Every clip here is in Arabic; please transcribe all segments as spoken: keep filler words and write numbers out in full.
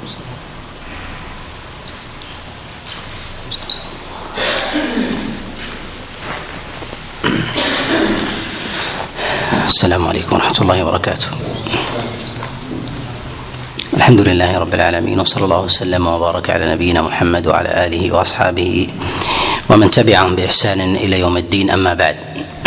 السلام عليكم ورحمة الله وبركاته. الحمد لله رب العالمين، وصلى الله وسلم وبارك على نبينا محمد وعلى آله وأصحابه ومن تبعهم بإحسان إلى يوم الدين. أما بعد،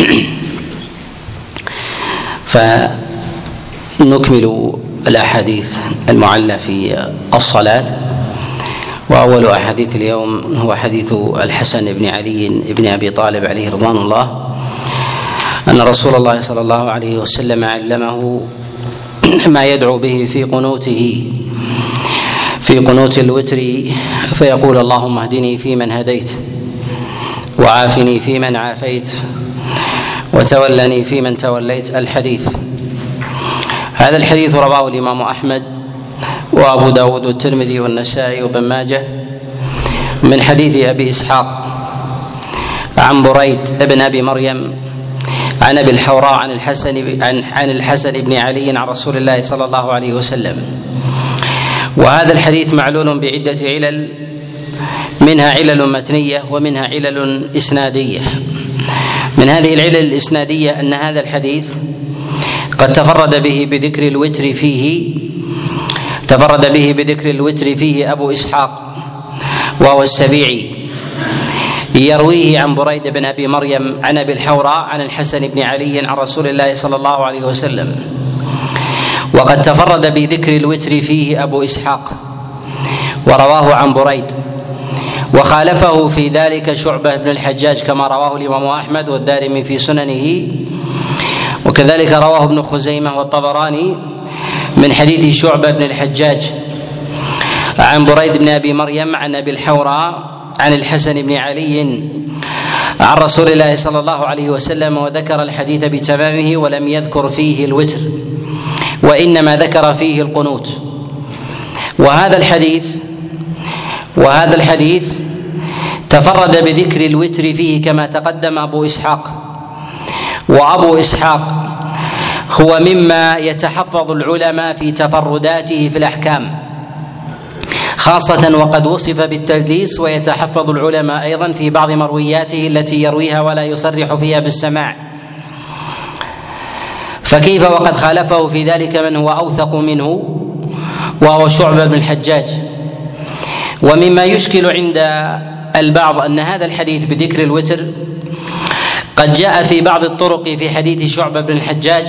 فنكمل الأحاديث المعلة في الصلاة. وأول أحاديث اليوم هو حديث الحسن بن علي بن أبي طالب عليه رضوان الله أن رسول الله صلى الله عليه وسلم علمه ما يدعو به في قنوته في قنوت الوتر، فيقول: اللهم اهدني فيمن هديت، وعافني فيمن عافيت، وتولني فيمن توليت. الحديث. هذا الحديث رواه الإمام أحمد وأبو داود والترمذي والنسائي وابن ماجه من حديث أبي إسحاق عن بريد ابن أبي مريم عن أبي الحوراء عن الحسن عن عن الحسن بن علي عن رسول الله صلى الله عليه وسلم. وهذا الحديث معلول بعدة علل، منها علل متنية ومنها علل إسنادية. من هذه العلل الإسنادية أن هذا الحديث قد تفرد به بذكر الوتر فيه تفرد به بذكر الوتر فيه أبو إسحاق وهو السبيعي، يرويه عن بريد بن أبي مريم عن أبي الحوراء عن الحسن بن علي عن رسول الله صلى الله عليه وسلم. وقد تفرد بذكر الوتر فيه أبو إسحاق ورواه عن بريد، وخالفه في ذلك شعبة بن الحجاج كما رواه الإمام أحمد والدارمي في سننه، وكذلك رواه ابن خزيمة والطبراني من حديث شعبة بن الحجاج عن بريد بن أبي مريم عن أبي الحوراء عن الحسن بن علي عن رسول الله صلى الله عليه وسلم، وذكر الحديث بتمامه ولم يذكر فيه الوتر، وإنما ذكر فيه القنوت. وهذا الحديث وهذا الحديث تفرد بذكر الوتر فيه كما تقدم أبو إسحاق. وأبو إسحاق هو مما يتحفظ العلماء في تفرداته في الأحكام خاصة، وقد وصف بالتدليس، ويتحفظ العلماء أيضا في بعض مروياته التي يرويها ولا يصرح فيها بالسماع. فكيف وقد خالفه في ذلك من هو أوثق منه وهو شعبة بن الحجاج. ومما يشكل عند البعض أن هذا الحديث بذكر الوتر قد جاء في بعض الطرق في حديث شعبة بن الحجاج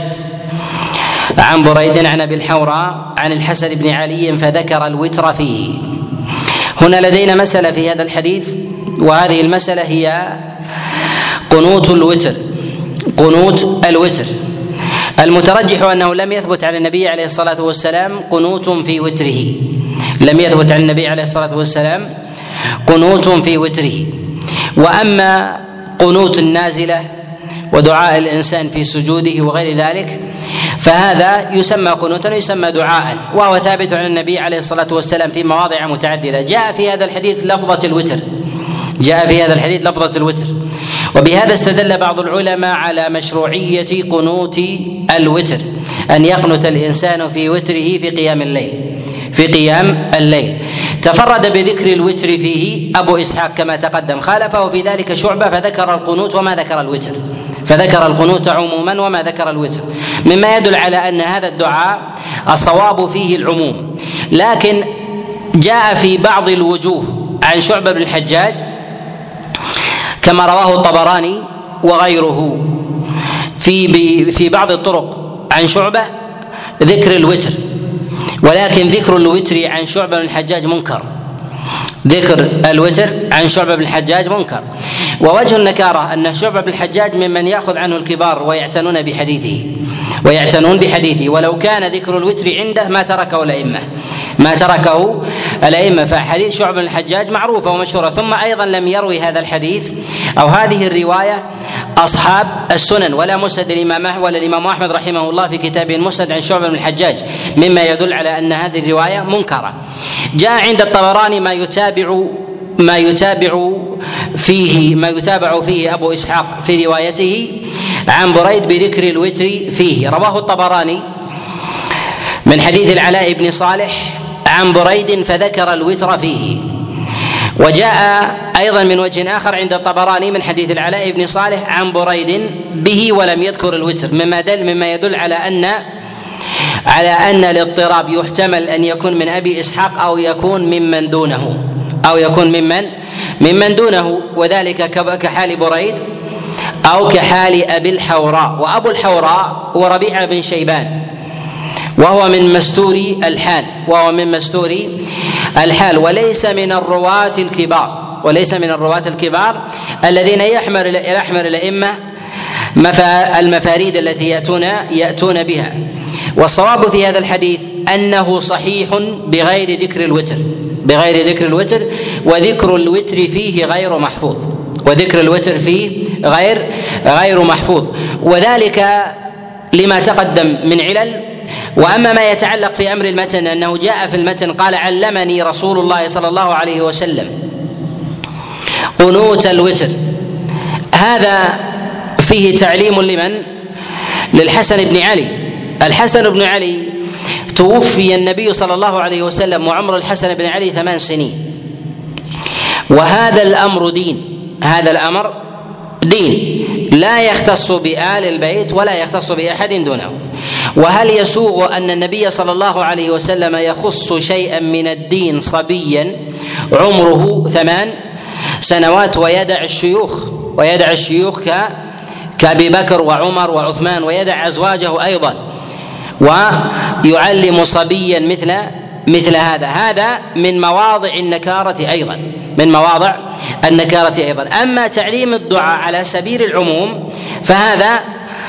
عن بريد عن أبي الحوراء عن الحسن بن علي فذكر الوتر فيه. هنا لدينا مسألة في هذا الحديث، وهذه المسألة هي قنوت الوتر قنوت الوتر المترجح أنه لم يثبت عن النبي عليه الصلاة والسلام قنوت في وتره لم يثبت عن النبي عليه الصلاة والسلام قنوت في وتره. وأما قنوت النازلة ودعاء الإنسان في سجوده وغير ذلك فهذا يسمى قنوتا ويسمى دعاء، وهو ثابت عن النبي عليه الصلاة والسلام في مواضع متعددة. جاء في هذا الحديث لفظة الوتر جاء في هذا الحديث لفظة الوتر وبهذا استدل بعض العلماء على مشروعية قنوت الوتر، أن يقنت الإنسان في وتره في قيام الليل في قيام الليل تفرد بذكر الوتر فيه أبو إسحاق كما تقدم، خالفه في ذلك شعبة فذكر القنوت وما ذكر الوتر فذكر القنوت عموما وما ذكر الوتر، مما يدل على أن هذا الدعاء الصواب فيه العموم. لكن جاء في بعض الوجوه عن شعبة بن الحجاج كما رواه الطبراني وغيره في في بعض الطرق عن شعبة ذكر الوتر، ولكن ذكر الوتر عن شعبة بن الحجاج منكر ذكر الوتر عن شعبة بن الحجاج منكر. ووجه النكارة أن شعبة بن الحجاج ممن يأخذ عنه الكبار ويعتنون بحديثه ويعتنون بحديثه ولو كان ذكر الوتر عنده ما تركه الأئمة ما تركه الأئمة فحديث شعبة بن الحجاج معروفة ومشهورة. ثم أيضا لم يروي هذا الحديث أو هذه الرواية أصحاب السنن ولا مسند الإمام ولا الإمام أحمد رحمه الله في كتابه المسند عن شعبة بن الحجاج، مما يدل على أن هذه الرواية منكرة. جاء عند الطبراني ما يتابع ما يتابع فيه ما يتابع فيه أبو إسحاق في روايته عن بريد بذكر الوتر فيه. رواه الطبراني من حديث العلاء بن صالح عن بريد فذكر الوتر فيه. وجاء أيضا من وجه آخر عند الطبراني من حديث العلاء بن صالح عن بريد به ولم يذكر الوتر، مما دل مما يدل على أن على أن الاضطراب يحتمل أن يكون من أبي إسحاق أو يكون ممن دونه أو يكون ممن ممن دونه وذلك كحال بريد أو كحال أبي الحوراء. وأبو الحوراء هو ربيعة بن شيبان وهو من مستوري الحال وهو من مستوري الحال وليس من الرواة الكبار وليس من الرواة الكبار الذين يحمل يحمل الأئمة المفاريد التي يأتون يأتون بها. والصواب في هذا الحديث أنه صحيح بغير ذكر الوتر بغير ذكر الوتر وذكر الوتر فيه غير محفوظ وذكر الوتر فيه غير غير محفوظ وذلك لما تقدم من علل. واما ما يتعلق في امر المتن انه جاء في المتن قال علمني رسول الله صلى الله عليه وسلم قنوت الوتر، هذا فيه تعليم لمن؟ للحسن بن علي. الحسن بن علي توفي النبي صلى الله عليه وسلم وعمر الحسن بن علي ثمان سنين، وهذا الامر دين هذا الامر دين لا يختص بآل البيت ولا يختص بأحد دونه. وهل يسوغ أن النبي صلى الله عليه وسلم يخص شيئا من الدين صبيا عمره ثمان سنوات ويدع الشيوخ ويدع الشيوخ كأبي بكر وعمر وعثمان ويدع أزواجه أيضا ويعلم صبيا مثل مثل هذا؟ هذا من مواضع النكارة أيضا من مواضع النكارة أيضا. أما تعليم الدعاء على سبيل العموم فهذا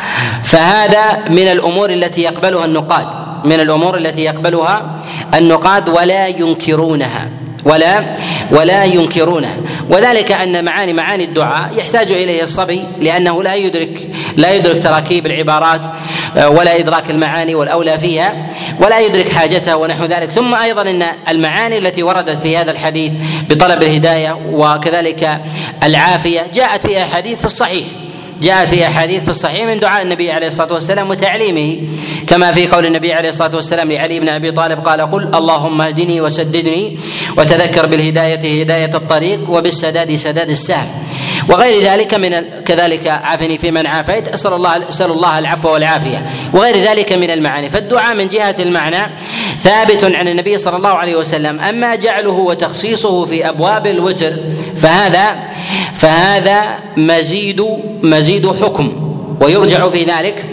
فهذا من الأمور التي يقبلها النقاد من الأمور التي يقبلها النقاد ولا ينكرونها ولا ولا ينكرونها وذلك أن معاني معاني الدعاء يحتاج إليه الصبي لأنه لا يدرك لا يدرك تراكيب العبارات ولا إدراك المعاني والأولى فيها ولا يدرك حاجتها ونحو ذلك. ثم أيضا أن المعاني التي وردت في هذا الحديث بطلب الهداية وكذلك العافية جاءت في أحاديث في الصحيح جاءت في أحاديث في الصحيح من دعاء النبي عليه الصلاة والسلام وتعليمه، كما في قول النبي عليه الصلاة والسلام لعلي بن أبي طالب قال قل اللهم اهدني وسددني وتذكر بالهداية هداية الطريق وبالسداد سداد السهم وغير ذلك من كذلك عافني في من عافيت أسأل الله أسأل الله العفو والعافية وغير ذلك من المعاني. فالدعاء من جهة المعنى ثابت عن النبي صلى الله عليه وسلم. أما جعله وتخصيصه في أبواب الوتر فهذا فهذا مزيد مزيد حكم ويرجع في ذلك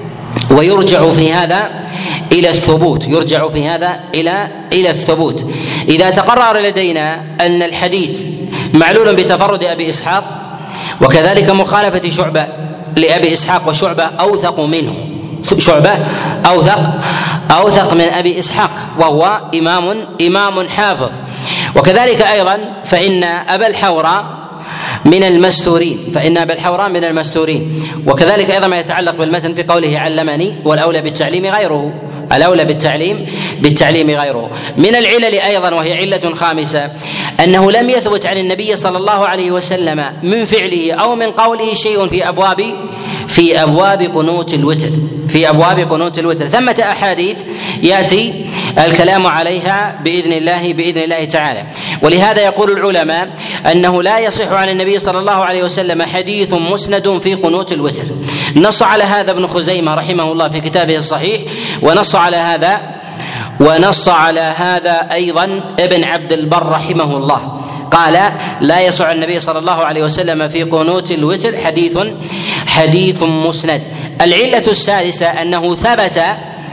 ويرجع في هذا إلى الثبوت يرجع في هذا إلى إلى الثبوت. إذا تقرر لدينا أن الحديث معلول بتفرد أبي إسحاق وكذلك مخالفة شعبة لأبي إسحاق وشعبة أوثق منه شعبة أوثق أوثق من أبي إسحاق وهو إمام إمام حافظ وكذلك أيضا فإن أبا الحوراء من المستورين فإن أبا الحوراء من المستورين وكذلك أيضا ما يتعلق بالمتن في قوله علمني والأولى بالتعليم غيره الأولى بالتعليم بالتعليم غيره. من العلل أيضا وهي علة خامسة أنه لم يثبت عن النبي صلى الله عليه وسلم من فعله أو من قوله شيء في أبواب في أبواب قنوت الوتر في أبواب قنوت الوتر. ثمة أحاديث يأتي الكلام عليها بإذن الله بإذن الله تعالى. ولهذا يقول العلماء أنه لا يصح عن النبي صلى الله عليه وسلم حديث مسند في قنوت الوتر. نص على هذا ابن خزيمة رحمه الله في كتابه الصحيح ونص على هذا ونص على هذا أيضا ابن عبد البر رحمه الله قال لا يصح عن النبي صلى الله عليه وسلم في قنوت الوتر حديث حديث مسند. العلة السادسة أنه ثبت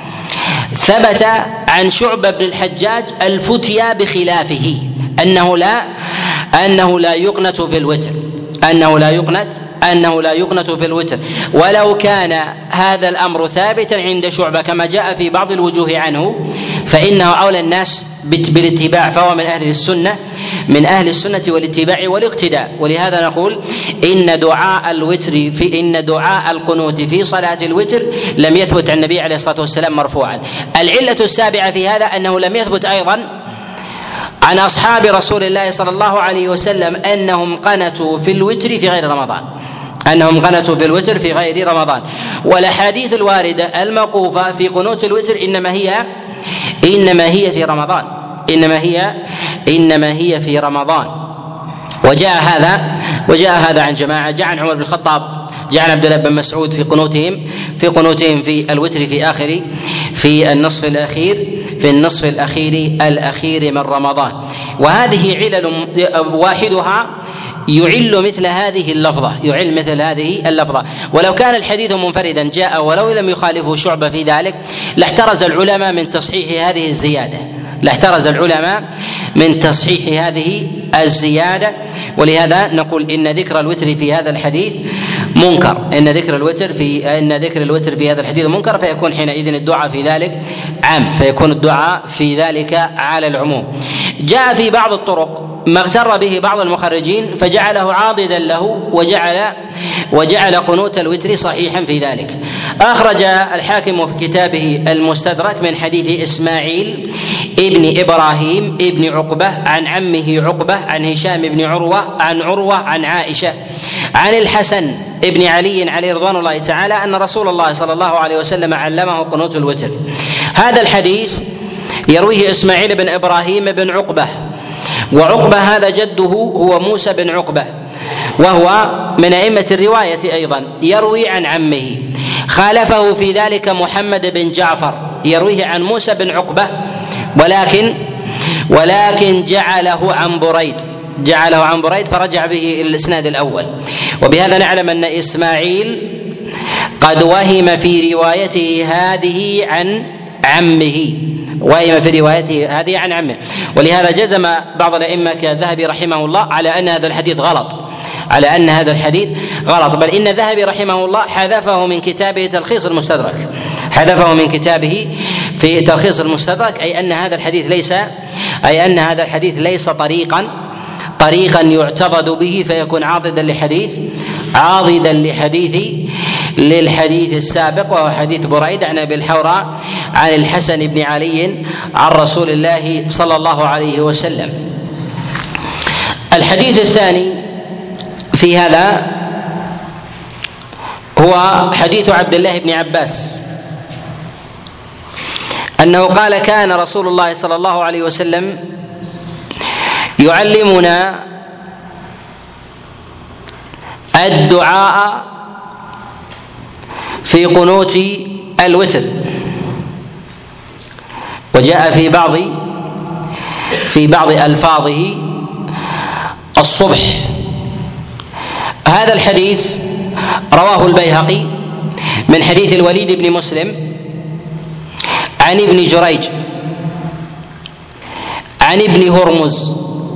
ثبت عن شعبة بن الحجاج الفتيا بخلافه أنه لا أنه لا يقنت في الوتر أنه لا يقنت أنه لا يقنت في الوتر. ولو كان هذا الأمر ثابتا عند شعبة كما جاء في بعض الوجوه عنه فإنه أولى الناس بالاتباع فهو من أهل السنة من أهل السنة والاتباع والاقتداء. ولهذا نقول إن دعاء الوتر في إن دعاء القنوت في صلاة الوتر لم يثبت عن النبي عليه الصلاة والسلام مرفوعا. العلة السابعة في هذا أنه لم يثبت أيضا عن أصحاب رسول الله صلى الله عليه وسلم أنهم قنتوا في الوتر في غير رمضان أنهم قنتوا في الوتر في غير رمضان. والأحاديث الواردة الموقوفة في قنوت الوتر إنما هي إنما هي في رمضان انما هي انما هي في رمضان. وجاء هذا وجاء هذا عن جماعه، جاء عن عمر بن الخطاب، جاء عن عبد الله بن مسعود في قنوتهم في قنوتهم في الوتر في اخر في النصف الاخير في النصف الاخير الاخير من رمضان. وهذه علل واحدها يعل مثل هذه اللفظه يعل مثل هذه اللفظه ولو كان الحديث منفردا جاء ولو لم يخالفه شعبة في ذلك لاحترز العلماء من تصحيح هذه الزياده لاحترز العلماء من تصحيح هذه الزياده. ولهذا نقول ان ذكر الوتر في هذا الحديث منكر ان ذكر الوتر في ان ذكر الوتر في هذا الحديث منكر، فيكون حينئذ الدعاء في ذلك عام فيكون الدعاء في ذلك على العموم. جاء في بعض الطرق ما اغتر به بعض المخرجين فجعله عاضدا له وجعل وجعل قنوت الوتر صحيحا في ذلك. اخرج الحاكم في كتابه المستدرك من حديث اسماعيل ابن ابراهيم ابن عقبه عن عمه عقبه عن هشام بن عروه عن عروه عن عائشه عن الحسن ابن علي عليه رضوان الله تعالى ان رسول الله صلى الله عليه وسلم علمه قنوت الوتر. هذا الحديث يرويه اسماعيل بن ابراهيم بن عقبه، وعقبه هذا جده هو موسى بن عقبه وهو من ائمه الروايه ايضا، يروي عن عمه. خالفه في ذلك محمد بن جعفر يرويه عن موسى بن عقبه ولكن ولكن جعله عن بريد جعله عن بريد فرجع به الى الاسناد الاول. وبهذا نعلم ان اسماعيل قد وهم في روايته هذه عن عمه وهم في روايته هذه عن عمه ولهذا جزم بعض الائمه كالذهبي رحمه الله على ان هذا الحديث غلط على ان هذا الحديث غلط بل ان الذهبي رحمه الله حذفه من كتابه تلخيص المستدرك حذفه من كتابه في تلخيص المستدرك اي ان هذا الحديث ليس اي ان هذا الحديث ليس طريقا طريقا يعتضد به فيكون عاضدا لحديث عاضدا لحديث للحديث السابق وهو حديث بريد عن ابي الحوراء عن الحسن بن علي عن رسول الله صلى الله عليه وسلم. الحديث الثاني في هذا هو حديث عبد الله بن عباس انه قال كان رسول الله صلى الله عليه وسلم يعلمنا الدعاء في قنوت الوتر. وجاء في بعض في بعض الفاظه الصبح. هذا الحديث رواه البيهقي من حديث الوليد بن مسلم عن ابن جريج عن ابن هرمز.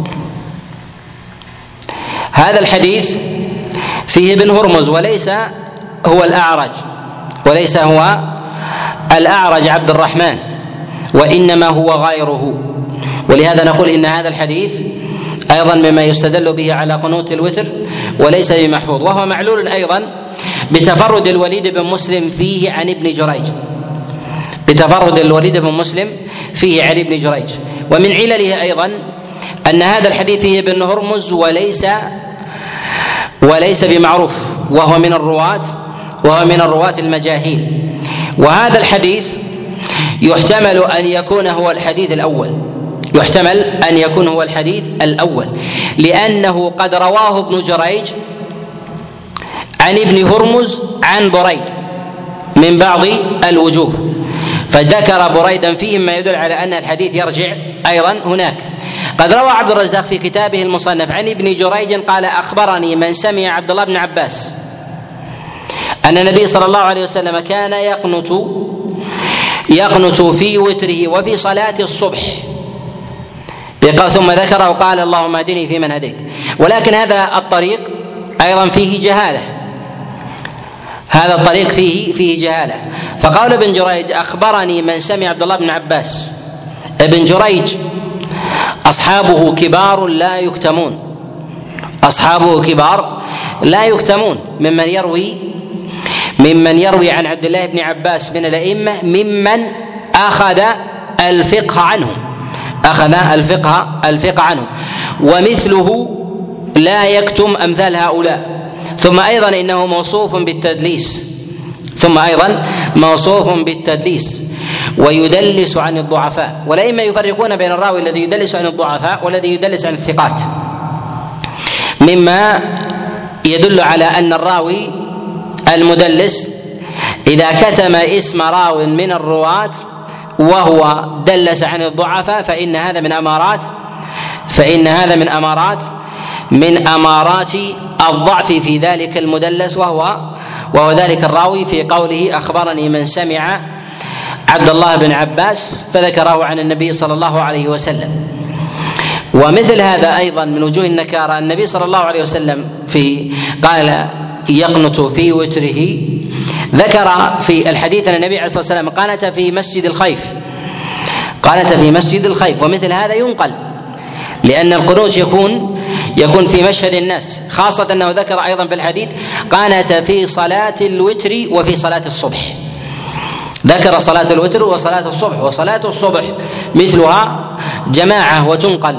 هذا الحديث فيه ابن هرمز وليس هو الأعرج وليس هو الأعرج عبد الرحمن وإنما هو غيره. ولهذا نقول إن هذا الحديث أيضا مما يستدل به على قنوت الوتر وليس بمحفوظ، وهو معلول أيضا بتفرد الوليد بن مسلم فيه عن ابن جريج بتفرد الوليد بن مسلم فيه عن ابن جريج. ومن علله أيضا أن هذا الحديث فيه ابن هرمز وليس وليس بمعروف وهو من الرواة وهو من الرواة المجاهيل. وهذا الحديث يحتمل أن يكون هو الحديث الأول يحتمل أن يكون هو الحديث الأول لأنه قد رواه ابن جريج عن ابن هرمز عن بريد من بعض الوجوه، فذكر بريدا فيه ما يدل على أن الحديث يرجع أيضا هناك. قد روى عبد الرزاق في كتابه المصنف عن ابن جريج قال أخبرني من سمع عبد الله بن عباس أن النبي صلى الله عليه وسلم كان يقنت يقنت في وتره وفي صلاة الصبح ثم ذكر وقال اللهم اهدني فيمن هديت. ولكن هذا الطريق أيضا فيه جهالة هذا الطريق فيه فيه جهالة فقال ابن جريج أخبرني من سمع عبد الله بن عباس. ابن جريج أصحابه كبار لا يكتمون أصحابه كبار لا يكتمون ممن يروي ممن يروي عن عبد الله بن عباس من الأئمة ممن أخذ الفقه عنهم أخذ الفقه الفقه عنهم ومثله لا يكتم أمثال هؤلاء. ثم أيضا إنه موصوف بالتدليس ثم أيضا موصوف بالتدليس ويدلس عن الضعفاء. والأئمة يفرقون بين الراوي الذي يدلس عن الضعفاء والذي يدلس عن الثقات، مما يدل على أن الراوي المدلس إذا كتم اسم راو من الرواة وهو دلس عن الضعفاء فإن هذا من أمارات فإن هذا من أمارات من أمارات الضعف في ذلك المدلس، وهو وهو ذلك الراوي في قوله أخبرني من سمع عبد الله بن عباس فذكره عن النبي صلى الله عليه وسلم. ومثل هذا أيضا من وجوه النكارة النبي صلى الله عليه وسلم في قال يقنت في وتره، ذكر في الحديث أن النبي عليه الصلاة والسلام قانت في مسجد الخيف قانت في مسجد الخيف ومثل هذا ينقل، لأن القنوت يكون يكون في مشهد الناس، خاصة أنه ذكر أيضا في الحديث قانت في صلاة الوتر وفي صلاة الصبح، ذكر صلاة الوتر وصلاة الصبح، وصلاة الصبح مثلها جماعة وتنقل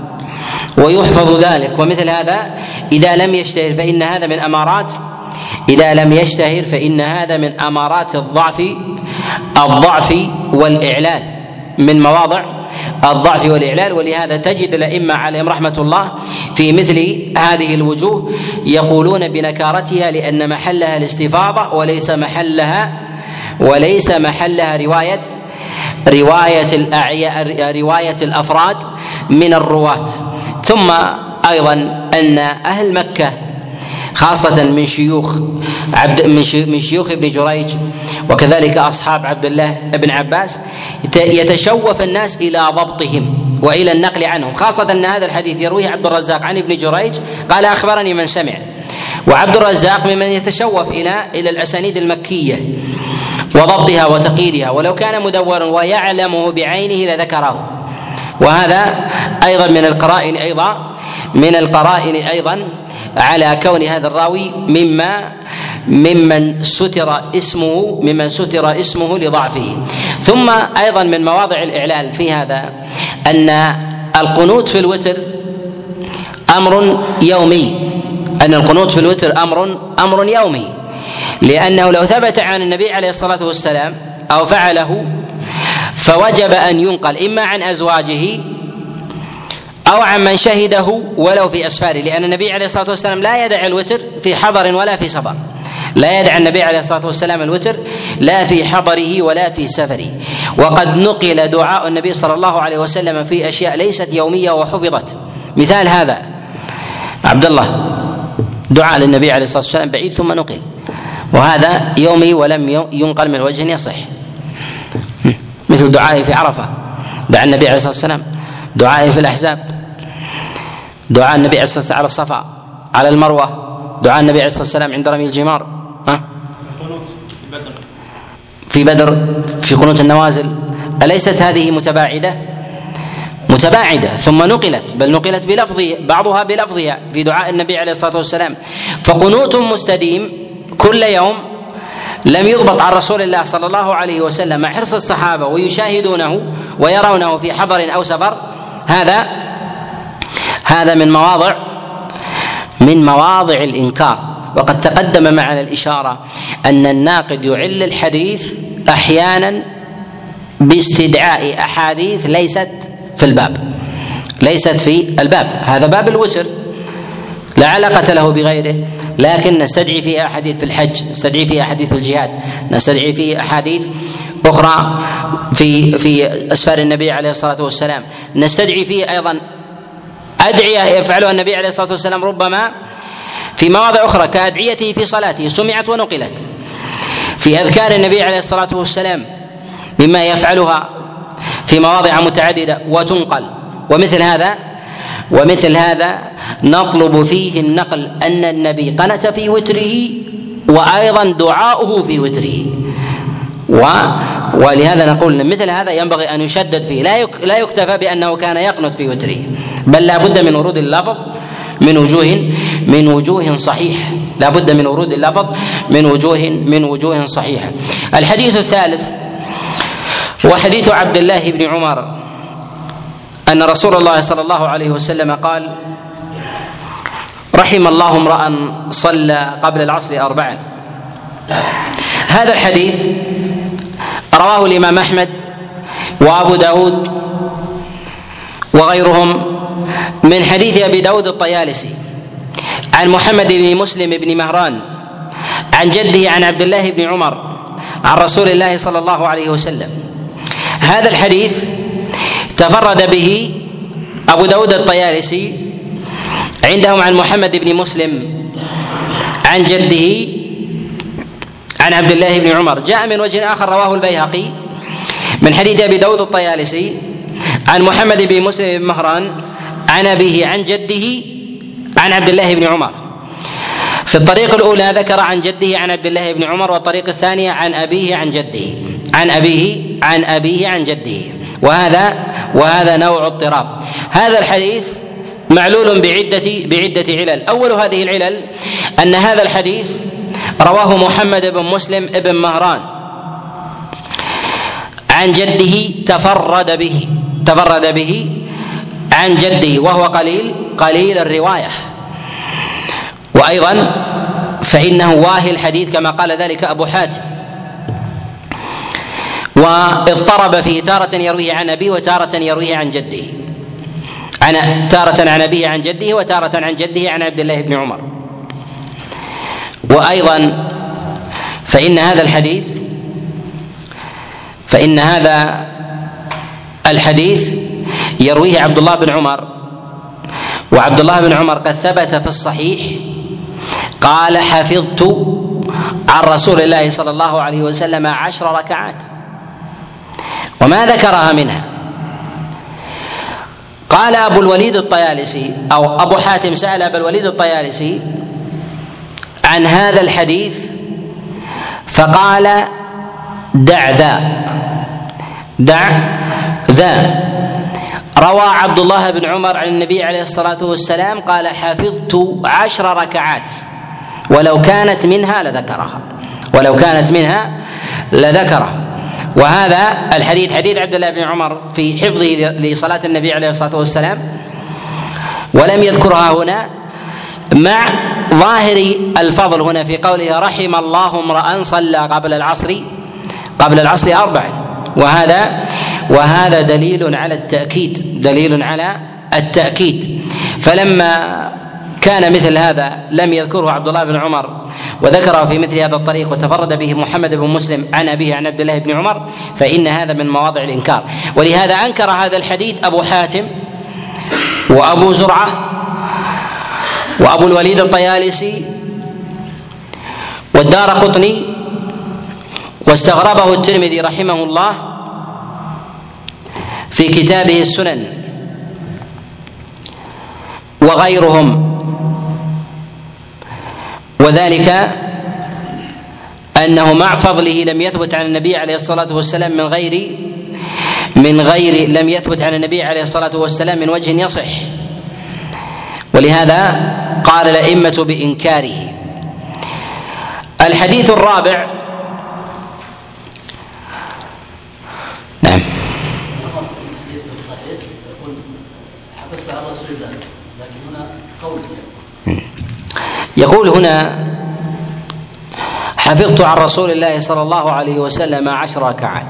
ويحفظ ذلك. ومثل هذا إذا لم يشتهر فإن هذا من أمارات إذا لم يشتهر فإن هذا من أمارات الضعف الضعف والإعلال، من مواضع الضعف والإعلال. ولهذا تجد الأئمة عليهم رحمة الله في مثل هذه الوجوه يقولون بنكارتها لأن محلها الاستفاضة وليس محلها وليس محلها رواية رواية الأعياء رواية الأفراد من الرواة. ثم أيضا أن أهل مكة خاصة من شيوخ عبد من شيوخ ابن جريج وكذلك أصحاب عبد الله بن عباس يتشوف الناس إلى ضبطهم وإلى النقل عنهم، خاصة أن هذا الحديث يرويه عبد الرزاق عن ابن جريج قال أخبرني من سمع، وعبد الرزاق ممن يتشوف إلى إلى الأسانيد المكية وضبطها وتقييدها، ولو كان مدورا ويعلمه بعينه لذكره. وهذا أيضا من القرائن أيضا من القرائن أيضا على كون هذا الراوي مما ممن ستر اسمه ممن ستر اسمه لضعفه. ثم أيضا من مواضع الإعلال في هذا أن القنوت في الوتر أمر يومي أن القنوت في الوتر أمر أمر يومي، لأنه لو ثبت عن النبي عليه الصلاة والسلام أو فعله فوجب أن ينقل إما عن أزواجه أو عن من شهده ولو في أسفاره، لأن النبي عليه الصلاة والسلام لا يدع الوتر في حضر ولا في سفر، لا يدع النبي عليه الصلاة والسلام الوتر لا في حضره ولا في سفره. وقد نقل دعاء النبي صلى الله عليه وسلم في أشياء ليست يومية وحفظت، مثال هذا عبد الله دعاء للنبي عليه الصلاة والسلام بعيد ثم نقل، وهذا يومي ولم ينقل من وجه يصح، مثل دعائه في عرفة دعا النبي عليه الصلاة والسلام، دعائه في الأحزاب، دعاء النبي عليه الصلاة والسلام على الصفا على المروة، دعاء النبي عليه الصلاة والسلام عند رمي الجمار، ها؟ في بدر في قنوت النوازل. أليست هذه متباعدة؟ متباعدة ثم نقلت، بل نقلت بلفظها بعضها بلفظها في دعاء النبي عليه الصلاة والسلام. فقنوت مستديم كل يوم لم يضبط عن رسول الله صلى الله عليه وسلم مع حرص الصحابة ويشاهدونه ويرونه في حضر أو سفر، هذا هذا من مواضع من مواضع الإنكار. وقد تقدم معنا الإشارة أن الناقد يعل الحديث أحيانا باستدعاء أحاديث ليست في الباب ليست في الباب هذا باب الوتر لا علاقة له بغيره، لكن نستدعي فيه أحاديث في الحج، نستدعي فيه أحاديث في الجهاد، نستدعي فيه أحاديث أخرى في في أسفار النبي عليه الصلاة والسلام، نستدعي فيه أيضا أدعية يفعلها النبي عليه الصلاة والسلام ربما في مواضع أخرى كأدعيته في صلاته سمعت ونقلت، في أذكار النبي عليه الصلاة والسلام مما يفعلها في مواضع متعددة وتنقل. ومثل هذا ومثل هذا نطلب فيه النقل أن النبي قنت في وتره وأيضا دعاؤه في وتره، و ولهذا نقول ان مثل هذا ينبغي ان يشدد فيه، لا يك... لا يكتفى بانه كان يقنت في وتره، بل لا بد من ورود اللفظ من وجوه من وجوه صحيح، لا بد من ورود اللفظ من وجوه من وجوه صحيحه. الحديث الثالث وحديث عبد الله بن عمر ان رسول الله صلى الله عليه وسلم قال: رحم الله امرأ صلى قبل العصر أربعا. هذا الحديث رواه الإمام أحمد وأبو داود وغيرهم من حديث أبي داود الطيالسي عن محمد بن مسلم بن مهران عن جده عن عبد الله بن عمر عن رسول الله صلى الله عليه وسلم. هذا الحديث تفرد به أبو داود الطيالسي عندهم عن محمد بن مسلم عن جده عن عبد الله بن عمر. جاء من وجه آخر رواه البيهقي من حديث أبي داود الطيالسي عن محمد بن مسلم بن مهران عن أبيه عن جده عن عبد الله بن عمر. في الطريق الأولى ذكر عن جده عن عبد الله بن عمر، والطريق الثانية عن أبيه عن جده عن أبيه عن أبيه عن جده، وهذا وهذا نوع اضطراب. هذا الحديث معلول بعدة بعدة علل. أول هذه العلل أن هذا الحديث رواه محمد بن مسلم بن مهران عن جده تفرد به تفرد به عن جده، وهو قليل قليل الرواية، وأيضا فإنه واهي الحديث كما قال ذلك أبو حاتم، واضطرب فيه تارة يرويه عن أبيه وتارة يرويه عن جده، عن تارة عن أبيه عن جده وتارة عن جده عن عبد الله بن عمر. وأيضا فإن هذا الحديث فإن هذا الحديث يرويه عبد الله بن عمر، وعبد الله بن عمر قد ثبت في الصحيح قال: حفظت عن رسول الله صلى الله عليه وسلم عشر ركعات، وما ذكرها منها. قال أبو الوليد الطيالسي أو أبو حاتم سأل أبو الوليد الطيالسي عن هذا الحديث فقال: دع ذا دع ذا. روى عبد الله بن عمر عن النبي عليه الصلاة والسلام قال: حفظت عشر ركعات ولو كانت منها لذكرها ولو كانت منها لذكرها. وهذا الحديث حديث عبد الله بن عمر في حفظه لصلاة النبي عليه الصلاة والسلام، ولم يذكرها هنا مع ظاهر الفضل هنا في قوله: رحم الله امرأ صلى قبل العصر قبل العصر أربعا. وهذا وهذا دليل على التأكيد دليل على التأكيد. فلما كان مثل هذا لم يذكره عبد الله بن عمر وذكره في مثل هذا الطريق وتفرد به محمد بن مسلم عن أبيه عن عبد الله بن عمر، فإن هذا من مواضع الإنكار. ولهذا أنكر هذا الحديث أبو حاتم وأبو زرعة وأبو الوليد الطيالسي والدارقطني، واستغربه الترمذي رحمه الله في كتابه السنن وغيرهم، وذلك أنه مع فضله لم يثبت عن النبي عليه الصلاة والسلام من غير من غير لم يثبت عن النبي عليه الصلاة والسلام من وجه يصح، ولهذا قال الأئمة بإنكاره. الحديث الرابع. نعم. يقول هنا: حفظت عن رسول الله صلى الله عليه وسلم عشر ركعات.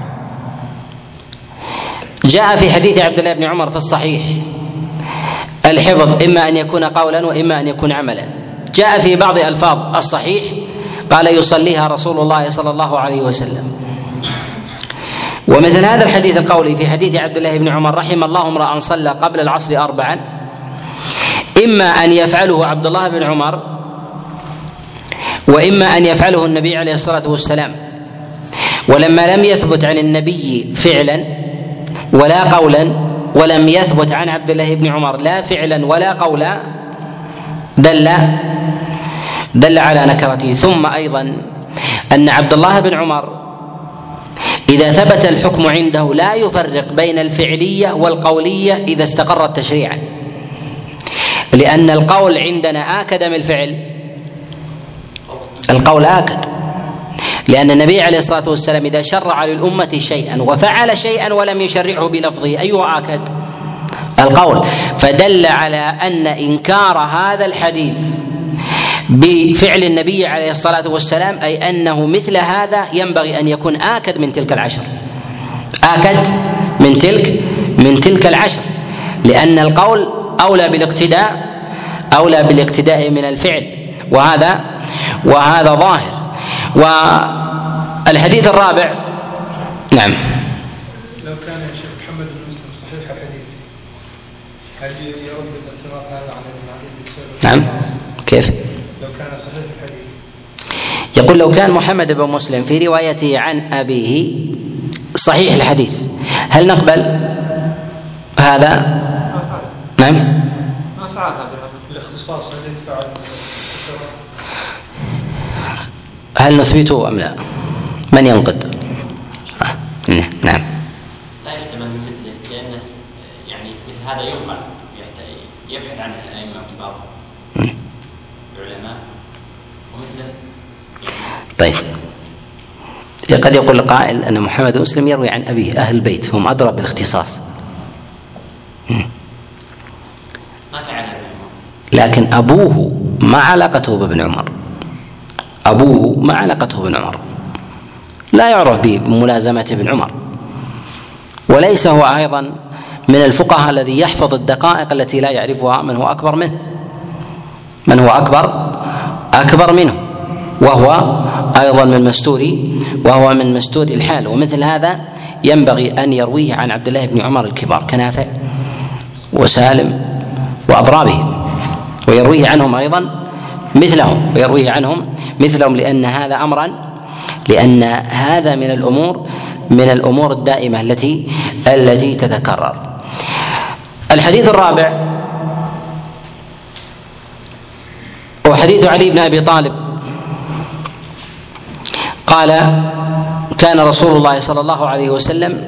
جاء في حديث عبد الله بن عمر في الصحيح الحفظ إما أن يكون قولا وإما أن يكون عملا. جاء في بعض ألفاظ الصحيح قال: يصليها رسول الله صلى الله عليه وسلم. ومثل هذا الحديث القولي في حديث عبد الله بن عمر: رحم الله امرأ صلى قبل العصر أربعا، إما أن يفعله عبد الله بن عمر وإما أن يفعله النبي عليه الصلاة والسلام. ولما لم يثبت عن النبي فعلا ولا قولا، ولم يثبت عن عبد الله بن عمر لا فعلا ولا قولا، دل دل على نكرته. ثم أيضا أن عبد الله بن عمر إذا ثبت الحكم عنده لا يفرق بين الفعلية والقولية إذا استقرت تشريعا، لأن القول عندنا آكد من الفعل. القول آكد، لأن النبي عليه الصلاة والسلام إذا شرع للأمة شيئا وفعل شيئا ولم يشرعه بلفظه أيها آكد؟ القول. فدل على أن إنكار هذا الحديث بفعل النبي عليه الصلاة والسلام أي أنه مثل هذا ينبغي أن يكون آكد من تلك العشر، آكد من تلك من تلك العشر، لأن القول أولى بالاقتداء أولى بالاقتداء من الفعل، وهذا وهذا ظاهر. والحديث الرابع. نعم. لو كان يا شيخ محمد بن مسلم صحيح الحديث، هل يرد الاعتراض هذا على ابن نعم. كيف؟ لو كان صحيح الحديث، يقول لو كان محمد بن مسلم في روايته عن أبيه صحيح الحديث، هل نقبل هذا؟ نعم. ما فعلها بالاختصاص الذي فعله، هل نثبته أم لا؟ من ينقد؟ آه. نعم. لا يحتمل من مثله، لأنه يعني مثل هذا يوقع يبحث عنه الأئمة كبار العلماء ومثله يعني. طيب، قد يقول القائل أن محمد بن مسلم يروي عن أبيه، أهل البيت هم أدرى بالاختصاص، ما فعلها ابن عمر، لكن أبوه ما علاقته بابن عمر، أبوه ما علاقته بابن عمر، لا يعرف بملازمة ابن عمر، وليس هو أيضا من الفقهاء الذي يحفظ الدقائق التي لا يعرفها من هو أكبر منه من هو أكبر أكبر منه وهو أيضا من مستوري وهو من مستوري الحال. ومثل هذا ينبغي أن يرويه عن عبد الله بن عمر الكبار كنافع وسالم وأضرابهم، ويرويه عنهم أيضا مثلهم ويرويه عنهم مثلهم لأن هذا أمرا لأن هذا من الأمور من الأمور الدائمة التي التي تتكرر. الحديث الرابع هو حديث علي بن أبي طالب قال: كان رسول الله صلى الله عليه وسلم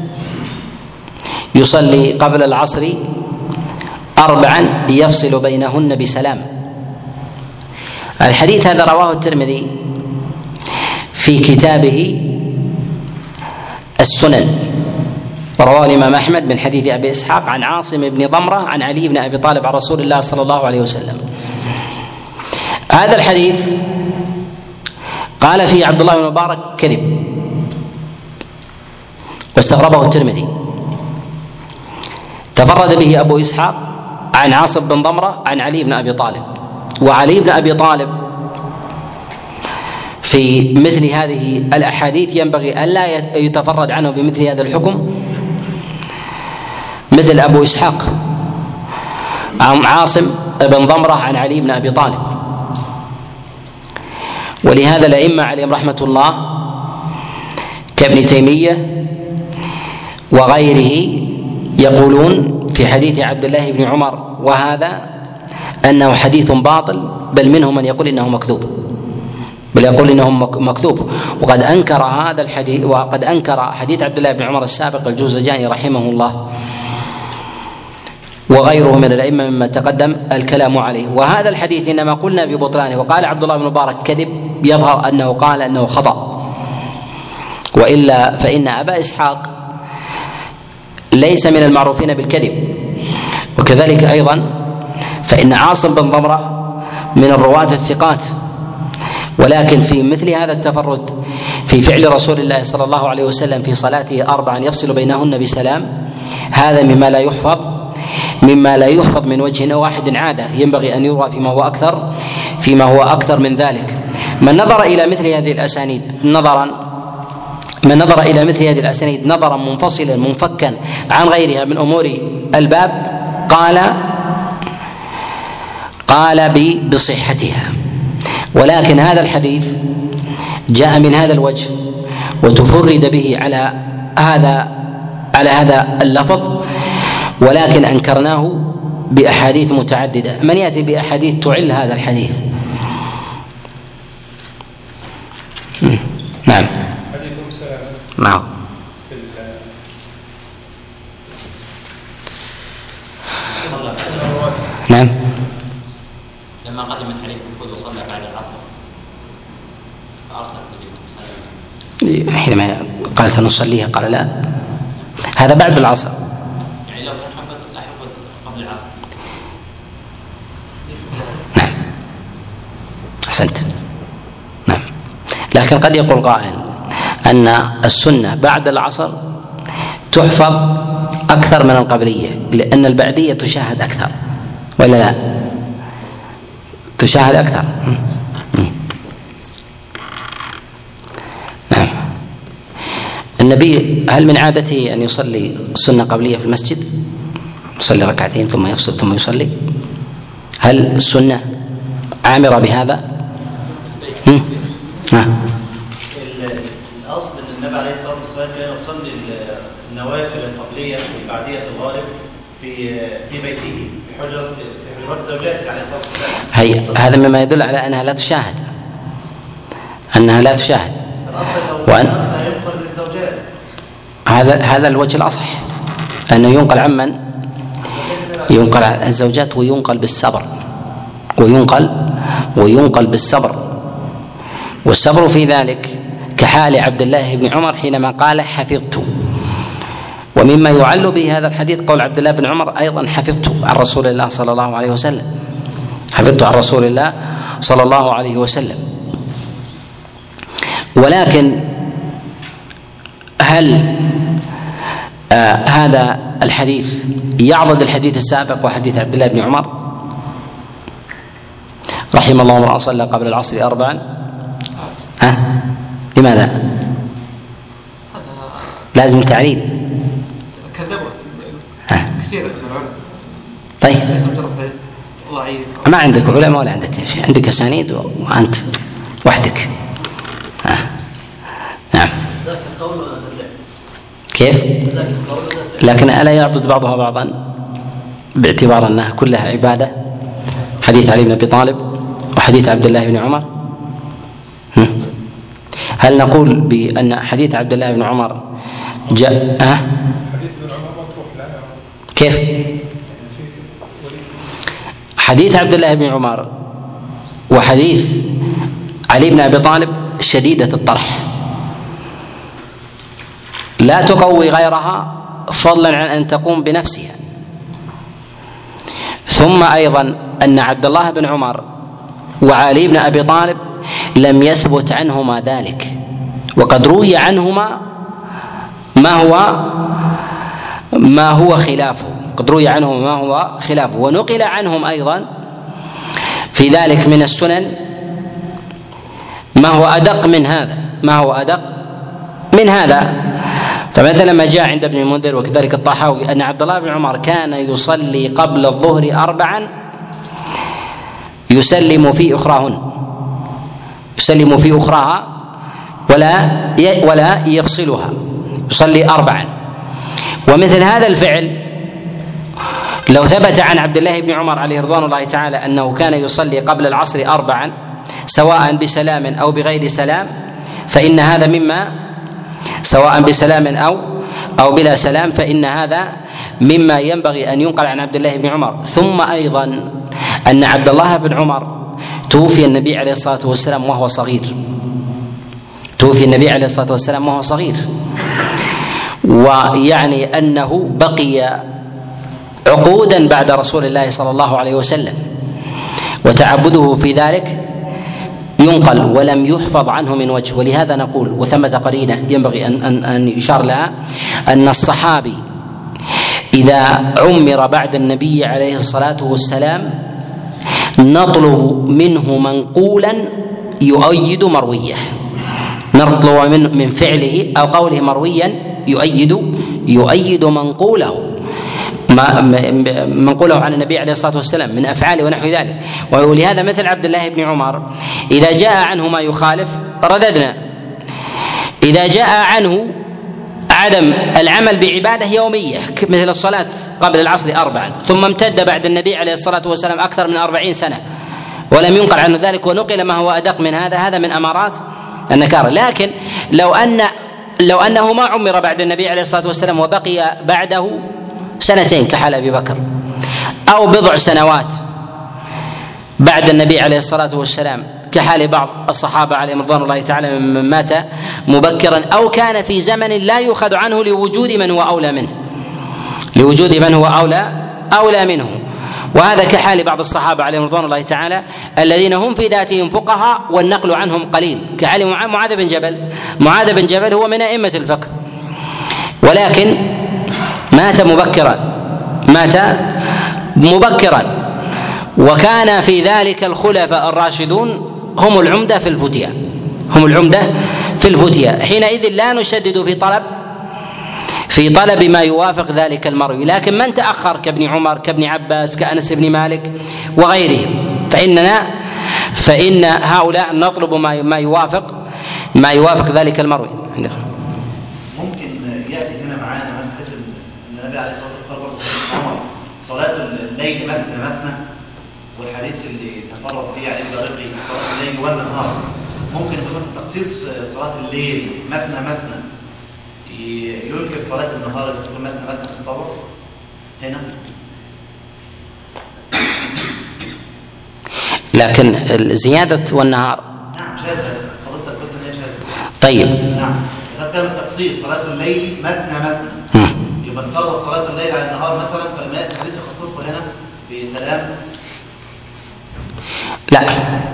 يصلي قبل العصر أربعا يفصل بينهن بسلام. الحديث هذا رواه الترمذي في كتابه السنن، ورواه الإمام أحمد من حديث أبي إسحاق عن عاصم بن ضمرة عن علي بن أبي طالب عن رسول الله صلى الله عليه وسلم. هذا الحديث قال فيه عبد الله بن مبارك كذب واستغربه الترمذي، تفرد به أبو إسحاق عن عاصم بن ضمرة عن علي بن أبي طالب، وعلي بن أبي طالب في مثل هذه الأحاديث ينبغي ألا يتفرد عنه بمثل هذا الحكم مثل أبو إسحاق عن عاصم بن ضمرة عن علي بن أبي طالب. ولهذا الأئمة عليهم رحمة الله كابن تيمية وغيره يقولون في حديث عبد الله بن عمر وهذا أنه حديث باطل، بل منهم من يقول إنه مكذوب بل يقول إنه مكذوب. وقد أنكر هذا الحديث وقد أنكر حديث عبد الله بن عمر السابق الجوزجاني رحمه الله وغيره من الأئمة مما تقدم الكلام عليه. وهذا الحديث إنما قلنا ببطلانه، وقال عبد الله بن مبارك كذب، يظهر أنه قال أنه خطأ، وإلا فإن أبا إسحاق ليس من المعروفين بالكذب. وكذلك أيضا فإن عاصم بن ضمرة من الرواة الثقات، ولكن في مثل هذا التفرد في فعل رسول الله صلى الله عليه وسلم في صلاته أربعا يفصل بينهن بسلام، هذا مما لا يحفظ مما لا يحفظ من وجه واحد عادة، ينبغي أن يروى فيما هو أكثر فيما هو أكثر من ذلك. من نظر إلى مثل هذه الأسانيد نظرا من نظر إلى مثل هذه الأسانيد نظرا منفصلا منفكا عن غيرها من أمور الباب قال قال بصحتها. ولكن هذا الحديث جاء من هذا الوجه وتفرد به على هذا على هذا اللفظ، ولكن أنكرناه بأحاديث متعددة. من يأتي بأحاديث تعل هذا الحديث؟ نعم. حديث أم سلمة نعم. نعم. لما قدمت عليه الوفود وصلى بعد العصر فأرسلت إليه سلمة حينما قال سنصليها قال لا، هذا بعد العصر. يعني لو كان حفظ لا حفظ قبل العصر. نعم أحسنت. نعم، لكن قد يقول قائل أن السنة بعد العصر تحفظ أكثر من القبلية، لأن البعدية تشاهد أكثر، ولا لا؟ تشاهد أكثر. نعم. النبي هل من عادته أن يصلي سنة قبلية في المسجد؟ يصلي ركعتين ثم يفصل ثم يصلي؟ هل السنة عامرة بهذا؟ هم؟ ها. الأصل أن النبي عليه الصلاة والسلام كان يصلي النوافل القبلية والبعدية في الغالب في في بيته في حجرة في حجرات زوجاته عليه الصلاة والسلام. هي هذا مما يدل على أنها لا تشاهد، أنها لا تشاهد. الأصل لو وأن ينقل للزوجات. هذا هذا الوجه الأصح، أنه ينقل عمن؟ ينقل عن الزوجات، وينقل بالصبر، وينقل وينقل بالصبر. والصبر في ذلك كحال عبد الله بن عمر حينما قال حفظت. ومما يعل به هذا الحديث قول عبد الله بن عمر أيضا حفظت عن رسول الله صلى الله عليه وسلم، حفظت عن رسول الله صلى الله عليه وسلم. ولكن هل آه هذا الحديث يعضد الحديث السابق وحديث عبد الله بن عمر؟ رحم الله امرأ صلى قبل العصر أربعا. ها؟ لماذا؟ لازم تعليل. كذبوا كثير من العلماء. طيب ليس مجرد ضعيف. ما عندك علماء ولا عندك شيء، عندك أسانيد وأنت وحدك. ها. نعم. كيف؟ لكن ألا يعضد بعضها بعضا باعتبار أنها كلها عبادة؟ حديث علي بن أبي طالب وحديث عبد الله بن عمر. هل نقول بأن حديث عبد الله بن عمر جاء أه؟ حديث ابن عمر مطروح لا كيف؟ حديث عبد الله بن عمر وحديث علي بن أبي طالب شديدة الطرح، لا تقوي غيرها فضلا عن أن تقوم بنفسها. ثم أيضا أن عبد الله بن عمر وعلي بن أبي طالب لم يثبت عنهما ذلك، وقد روي عنهما ما هو ما هو خلافه، قد روي عنهم ما هو خلافه، ونقل عنهم أيضا في ذلك من السنن ما هو أدق من هذا، ما هو أدق من هذا. فمثلا ما جاء عند ابن المنذر وكذلك الطحاوي أن عبد الله بن عمر كان يصلي قبل الظهر أربعا يسلم في أخراهن، يسلم في أخراها ولا ولا يفصلها، يصلي أربعا. ومثل هذا الفعل لو ثبت عن عبد الله بن عمر عليه رضوان الله تعالى أنه كان يصلي قبل العصر أربعا سواء بسلام أو بغير سلام، فإن هذا مما سواء بسلام أو أو بلا سلام فإن هذا مما ينبغي أن ينقل عن عبد الله بن عمر. ثم أيضا أن عبد الله بن عمر توفي النبي عليه الصلاة والسلام وهو صغير، توفي النبي عليه الصلاة والسلام وهو صغير، ويعني أنه بقي عقودا بعد رسول الله صلى الله عليه وسلم، وتعبده في ذلك ينقل ولم يحفظ عنه من وجه. ولهذا نقول وثمة قرينة ينبغي أن, أن, أن يشار لها أن الصحابي إذا عمر بعد النبي عليه الصلاة والسلام نطلب منه منقولا يؤيد مرويه، نطلب من من فعله أو قوله مرويا يؤيد يؤيد منقوله ما منقوله عن النبي عليه الصلاة والسلام من أفعاله ونحو ذلك. ولهذا مثل عبد الله بن عمر إذا جاء عنه ما يخالف رددنا، إذا جاء عنه عدم العمل بعبادة يومية مثل الصلاة قبل العصر أربعا ثم امتد بعد النبي عليه الصلاة والسلام أكثر من أربعين سنة ولم ينقل عنه ذلك ونقل ما هو أدق من هذا، هذا من أمارات النكارة. لكن لو أن لو أنه ما عمر بعد النبي عليه الصلاة والسلام وبقي بعده سنتين كحال أبي بكر أو بضع سنوات بعد النبي عليه الصلاة والسلام كحال بعض الصحابة عليهم رضوان الله تعالى من مات مبكرا أو كان في زمن لا يؤخذ عنه لوجود من هو أولى منه لوجود من هو أولى أولى منه. وهذا كحال بعض الصحابة عليهم رضوان الله تعالى الذين هم في ذاتهم فقهاء والنقل عنهم قليل كحال معاذ بن جبل. معاذ بن جبل هو من أئمة الفقه، ولكن مات مبكرا مات مبكرا وكان في ذلك الخلفاء الراشدون هم العمدة في الفتيا هم العمدة في الفتيا حينئذ لا نشدد في طلب في طلب ما يوافق ذلك المروي، لكن من تأخر كابن عمر كابن عباس كأنس بن مالك وغيرهم فإننا فإن هؤلاء نطلب ما ما يوافق ما يوافق ذلك المروي. ممكن يأتي هنا معانا مثلا حسب ان النبي عليه الصلاة والسلام قال برضه عمر صلاة الليل مثنى مثنى، والحديث اللي تفرد فيه عليه البارقي صلاة الليل والنهار، ممكن يكون مثلا تخصيص صلاة الليل مثنى مثنى ينكر صلاة النهار تكون مثنى مثنى في الطبع هنا؟ لكن زيادة والنهار نعم شاذة، حضرتك قلت ان هي شاذة. طيب نعم، بس هتكلم التخصيص صلاة الليل مثنى مثنى، يبقى انفرضت صلاة الليل على النهار مثلا، فلما يأتي الحديث يخصصها هنا بسلام. لا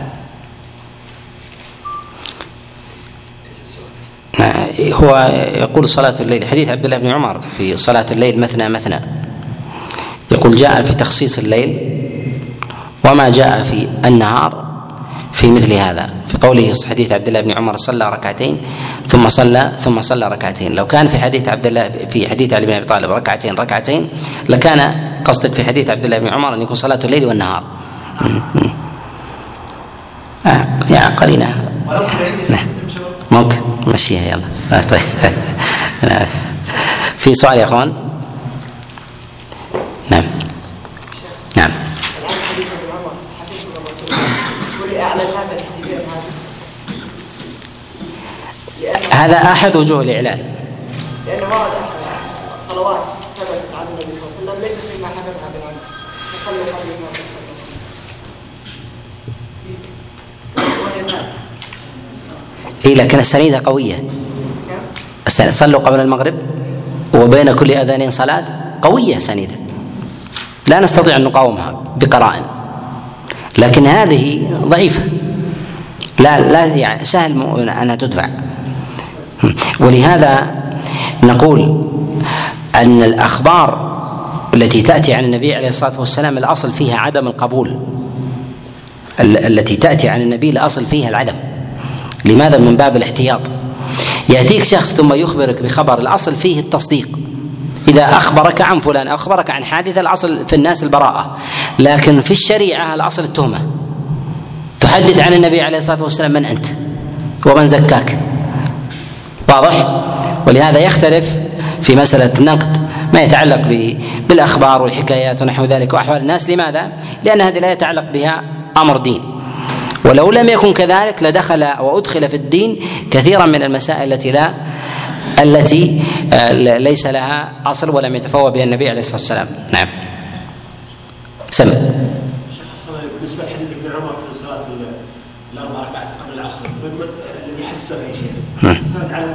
هو يقول صلاة الليل، حديث عبد الله بن عمر في صلاة الليل مثنى مثنى يقول جاء في تخصيص الليل وما جاء في النهار في مثل هذا، في قوله حديث عبد الله بن عمر صلى ركعتين ثم صلى ثم صلى ركعتين. لو كان في حديث عبد الله في حديث علي بن ابي طالب ركعتين ركعتين لكان قصدك في حديث عبد الله بن عمر ان يكون صلاة الليل والنهار. آه يا قرينة ممكن مشيها يلا. طيب في سؤال يا اخوان؟ نعم نعم. هذا احد وجوه الاعلان، لان ورد صلوات ثبتت عن النبي صلى الله عليه وسلم ليست فيما حفظها ابن عمر فصلوا قبل المغرب اي لكن السنيدة قوية. صلوا قبل المغرب وبين كل اذان صلاة قوية سنيدة لا نستطيع ان نقاومها بقرائن، لكن هذه ضعيفة لا لا يعني سهل انها تدفع. ولهذا نقول ان الاخبار التي تاتي عن النبي عليه الصلاة والسلام الاصل فيها عدم القبول، التي تاتي عن النبي الاصل فيها العدم. لماذا؟ من باب الاحتياط. ياتيك شخص ثم يخبرك بخبر الاصل فيه التصديق، اذا اخبرك عن فلان اخبرك عن حادثه الاصل في الناس البراءه، لكن في الشريعه الاصل التهمه. تحدث عن النبي عليه الصلاه والسلام من انت ومن زكاك، واضح؟ ولهذا يختلف في مساله النقد ما يتعلق بالاخبار والحكايات ونحو ذلك واحوال الناس. لماذا؟ لان هذه لا يتعلق بها امر دين، ولو لم يكن كذلك لدخل وادخل في الدين كثيرا من المسائل التي لا التي ليس لها اصل ولم يتفوه بها النبي عليه الصلاه والسلام. نعم. سمع. بالنسبه لحديث ابن عمر في صلاه الاربع ركعات قبل العصر الذي حس به شيء استند على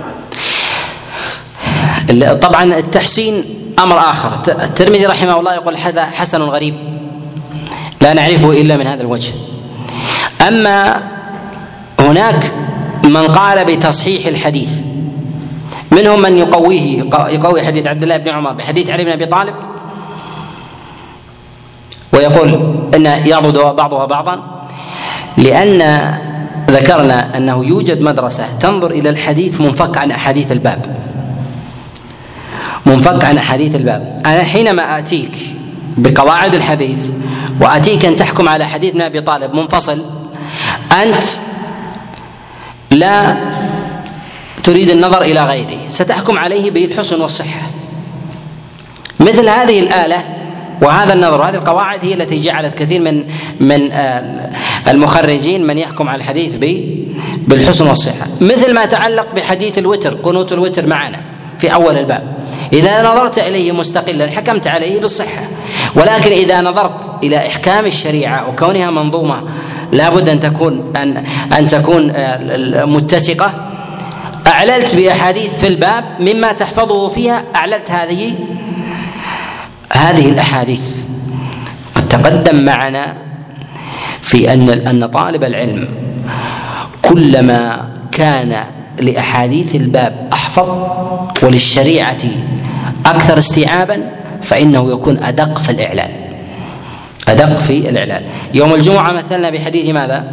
المعنى. طبعا التحسين امر اخر. الترمذي رحمه الله يقول هذا حسن غريب لا نعرفه الا من هذا الوجه. اما هناك من قال بتصحيح الحديث، منهم من يقويه يقوي حديث عبد الله بن عمر بحديث علي بن ابي طالب ويقول ان يعضد بعضها بعضا، لان ذكرنا انه يوجد مدرسه تنظر الى الحديث منفك عن احاديث الباب، منفك عن احاديث الباب. انا حينما اتيك بقواعد الحديث واتيك ان تحكم على حديث ابن ابي طالب منفصل، انت لا تريد النظر الى غيره، ستحكم عليه بالحسن والصحه. مثل هذه الاله وهذا النظر وهذه القواعد هي التي جعلت كثير من من المخرجين من يحكم على الحديث بالحسن والصحه، مثل ما تعلق بحديث الوتر، قنوت الوتر معنا في اول الباب، اذا نظرت اليه مستقلا حكمت عليه بالصحه، ولكن اذا نظرت الى احكام الشريعه وكونها منظومه لابد ان تكون ان ان تكون متسقه، اعللت باحاديث في الباب مما تحفظه فيها، اعللت هذه هذه الاحاديث. قد تقدم معنا في ان ان طالب العلم كلما كان لاحاديث الباب احفظ وللشريعه أكثر استيعابا فإنه يكون أدق في الإعلان، أدق في الإعلان. يوم الجمعة مثلنا بحديث ماذا؟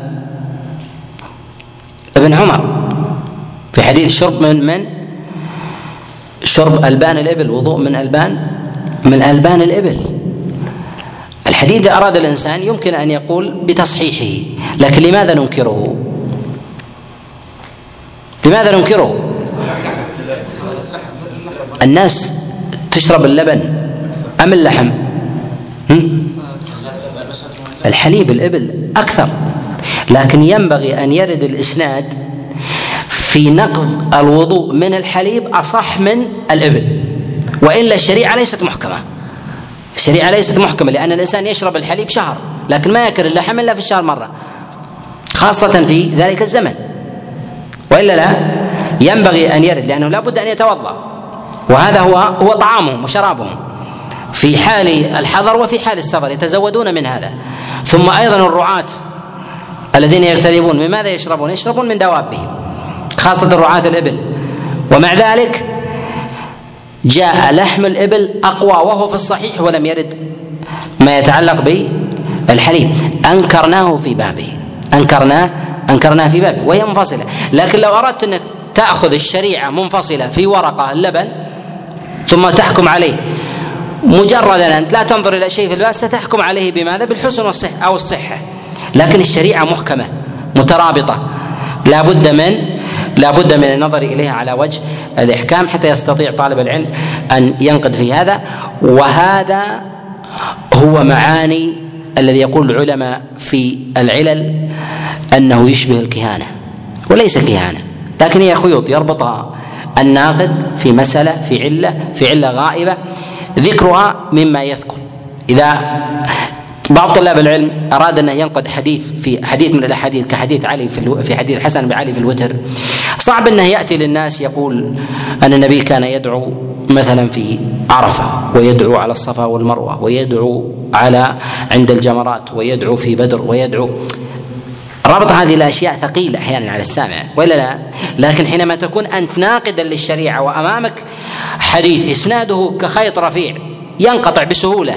ابن عمر في حديث شرب من من شرب ألبان الإبل، وضوء من ألبان من ألبان الإبل. الحديث إذا أراد الإنسان يمكن أن يقول بتصحيحه، لكن لماذا ننكره؟ لماذا ننكره؟ الناس تشرب اللبن أم اللحم؟ الحليب الإبل أكثر، لكن ينبغي أن يرد الإسناد في نقض الوضوء من الحليب أصح من الإبل، وإلا الشريعة ليست محكمة. الشريعة ليست محكمة لأن الإنسان يشرب الحليب شهر، لكن ما يأكل اللحم إلا في الشهر مرة، خاصة في ذلك الزمن، وإلا لا ينبغي أن يرد، لأنه لا بد أن يتوضأ، وهذا هو هو طعامهم وشرابهم في حال الحضر وفي حال السفر، يتزودون من هذا. ثم أيضا الرعاة الذين يغتربون من ماذا يشربون؟ يشربون من دوابهم، خاصة رعاة الإبل، ومع ذلك جاء لحم الإبل أقوى وهو في الصحيح ولم يرد ما يتعلق بالحليب، أنكرناه في بابه، أنكرناه أنكرناه في بابه وهي منفصلة. لكن لو أردت أنك تأخذ الشريعة منفصلة في ورقة اللبن ثم تحكم عليه مجردا أنت لا تنظر إلى شيء في الباب، ستحكم عليه بماذا؟ بالحسن والصحة أو الصحة. لكن الشريعة محكمة مترابطة، لا بد من لا بد من النظر إليها على وجه الإحكام حتى يستطيع طالب العلم أن ينقد في هذا. وهذا هو معاني الذي يقول العلماء في العلل أنه يشبه الكهانة، وليس كهانة، لكن هي خيوط يربطها الناقد في مسألة في علة في علة غائبة ذكرها مما يذكر. إذا بعض طلاب العلم أراد أن ينقد حديث في حديث من الأحاديث كحديث علي في في حديث حسن بن علي في الوتر، صعب أنه يأتي للناس يقول أن النبي كان يدعو مثلا في عرفة، ويدعو على الصفا والمروة، ويدعو على عند الجمرات، ويدعو في بدر، ويدعو. ربط هذه الأشياء ثقيل أحيانا على السامع ولا لا؟ لكن حينما تكون أنت ناقدا للشريعة وأمامك حديث إسناده كخيط رفيع ينقطع بسهولة،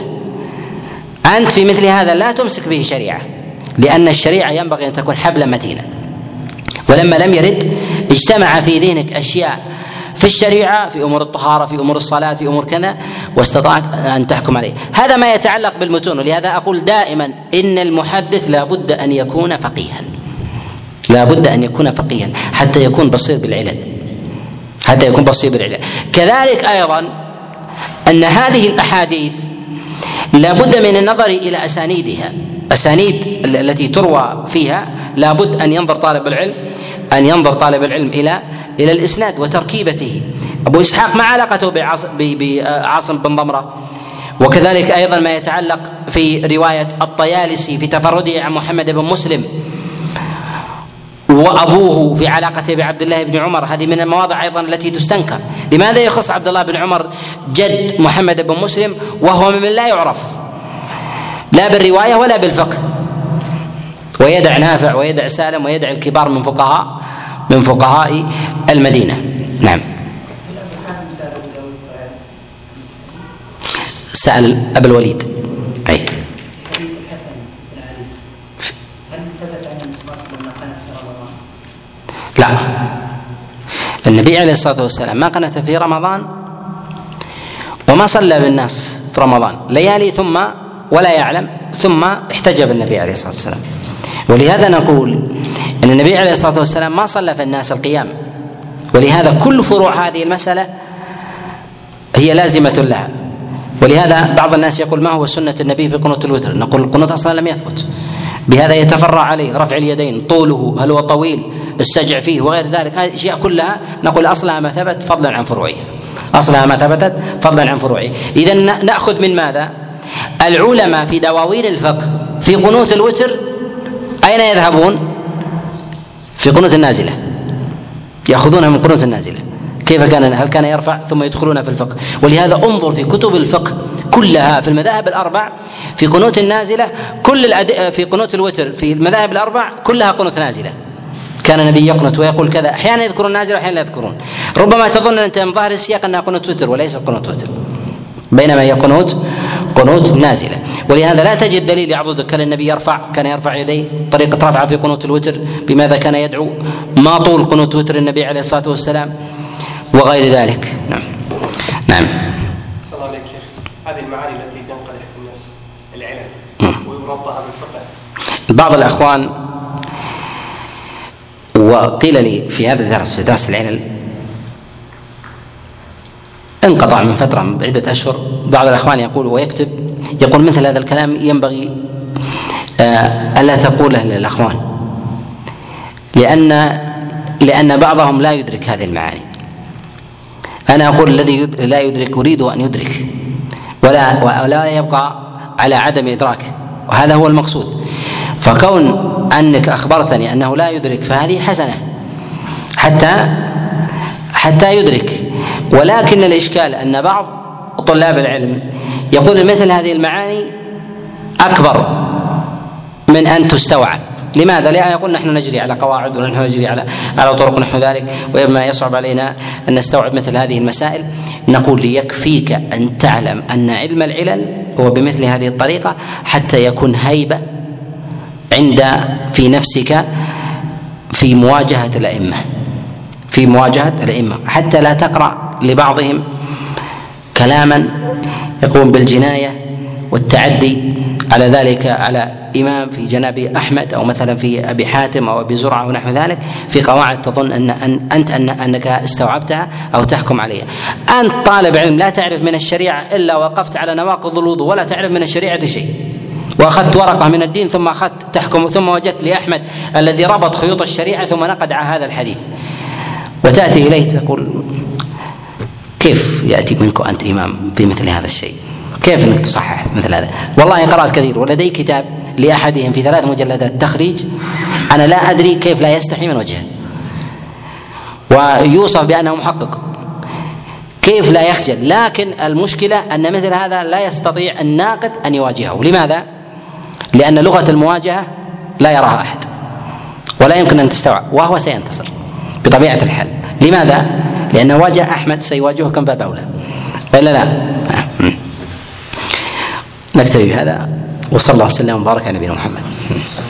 أنت في مثل هذا لا تمسك به شريعة، لأن الشريعة ينبغي أن تكون حبلا متينا. ولما لم يرد اجتمع في ذهنك أشياء في الشريعة، في أمور الطهارة، في أمور الصلاة، في أمور كذا، واستطعت أن تحكم عليه. هذا ما يتعلق بالمتون. ولهذا أقول دائما إن المحدث لا بد أن يكون فقيها، لا بد أن يكون فقيها حتى يكون بصير بالعلل، حتى يكون بصير بالعلل. كذلك أيضا أن هذه الأحاديث لا بد من النظر إلى أسانيدها، أسانيد التي تروى فيها لا بد أن ينظر طالب العلم أن ينظر طالب العلم إلى إلى الإسناد وتركيبته. أبو إسحاق ما علاقته بعاصم بن ضمرة، وكذلك أيضا ما يتعلق في رواية الطيالسي في تفرده عن محمد بن مسلم، وأبوه في علاقته بعبد الله بن عمر. هذه من المواضع أيضا التي تستنكر. لماذا يخص عبد الله بن عمر جد محمد بن مسلم وهو من لا يعرف لا بالرواية ولا بالفقه، ويدع نافع ويدع سالم ويدع الكبار من فقهاء من فقهاء المدينة. نعم. سأل أبا الوليد أي لا، النبي عليه الصلاة والسلام ما قنت في رمضان وما صلى بالناس في رمضان ليالي ثم ولا يعلم ثم احتجب النبي عليه الصلاة والسلام. ولهذا نقول أن النبي عليه الصلاة والسلام ما صلى في الناس القيام، ولهذا كل فروع هذه المسألة هي لازمة لها. ولهذا بعض الناس يقول ما هو سنة النبي في قنوت الوتر؟ نقول القنوت أصلا لم يثبت، بهذا يتفرع عليه رفع اليدين، طوله، هل هو طويل، السجع فيه وغير ذلك. هذه الأشياء كلها نقول أصلها ما ثبت فضلا عن فروعها، أصلها ما ثبتت فضلا عن فروعها. إذا نأخذ من ماذا؟ العلماء في دواوين الفقه في قنوت الوتر أين يذهبون؟ في قنوت النازلة، يأخذونها من قنوت النازلة. كيف كان؟ هل كان يرفع ثم يدخلون في الفقه؟ ولهذا انظر في كتب الفقه كلها في المذاهب الأربع في قنوت النازلة، كل الأد... في قنوت الوتر في المذاهب الأربع كلها قنوت نازلة. كان النبي يقنت ويقول كذا، أحيانا يذكرون نازلة وأحيانا لا يذكرون. ربما تظن أنت من ظاهر السياق أنها قنوت وتر وليست قنوت وتر. بينما هي قنوت قنوت نازله. ولهذا لا تجد دليل يعضدك. كان النبي يرفع كان يرفع يديه، طريقه رفعه في قنوت الوتر، بماذا كان يدعو، ما طول قنوت وتر النبي عليه الصلاه والسلام، وغير ذلك. نعم نعم. صلى الله عليك يا اخي، هذه المعاني التي تنقدح في النفس العلل ويربطها بالفقه. بعض الاخوان، وقيل لي في هذا الدرس في درس العلل انقطع من فترة من عدة أشهر، بعض الأخوان يقول ويكتب يقول مثل هذا الكلام ينبغي ألا تقوله للأخوان، لأن لأن بعضهم لا يدرك هذه المعاني. أنا أقول الذي لا يدرك أريد أن يدرك ولا ولا يبقى على عدم إدراك، وهذا هو المقصود. فكون أنك أخبرتني أنه لا يدرك فهذه حسنة حتى حتى يدرك. ولكن الإشكال أن بعض طلاب العلم يقول مثل هذه المعاني أكبر من أن تستوعب. لماذا؟ لأن يقول نحن نجري على قواعد ونحن نجري على على طرق نحو ذلك، وما يصعب علينا أن نستوعب مثل هذه المسائل. نقول ليكفيك أن تعلم أن علم العلل هو بمثل هذه الطريقة حتى يكون هيبة عند في نفسك في مواجهة الأئمة في مواجهة الأئمة حتى لا تقرأ لبعضهم كلاما يقوم بالجناية والتعدي على ذلك على إمام في جناب أحمد أو مثلا في أبي حاتم أو أبي زرعة ونحو ذلك في قواعد تظن أن, أن أنت أن أنك استوعبتها أو تحكم عليها. أنت طالب علم لا تعرف من الشريعة إلا وقفت على نواقض الوضوء ولا تعرف من الشريعة شيء، واخذت ورقه من الدين ثم اخذت تحكم، ثم وجدت لاحمد الذي ربط خيوط الشريعه ثم نقد على هذا الحديث، وتاتي اليه تقول كيف ياتي منك انت امام بمثل هذا الشيء؟ كيف انك تصحح مثل هذا؟ والله قرات كثير، ولدي كتاب لاحدهم في ثلاث مجلدات تخريج، انا لا ادري كيف لا يستحي من وجهه، ويوصف بانه محقق، كيف لا يخجل. لكن المشكله ان مثل هذا لا يستطيع الناقد ان يواجهه. لماذا؟ لأن لغة المواجهة لا يراها أحد ولا يمكن أن تستوعب، وهو سينتصر بطبيعة الحال. لماذا؟ لأنه واجه أحمد سيواجهه كم باب أولى، وإلا لا. نكتفي بهذا، وصلى الله وسلم وبارك على نبينا محمد.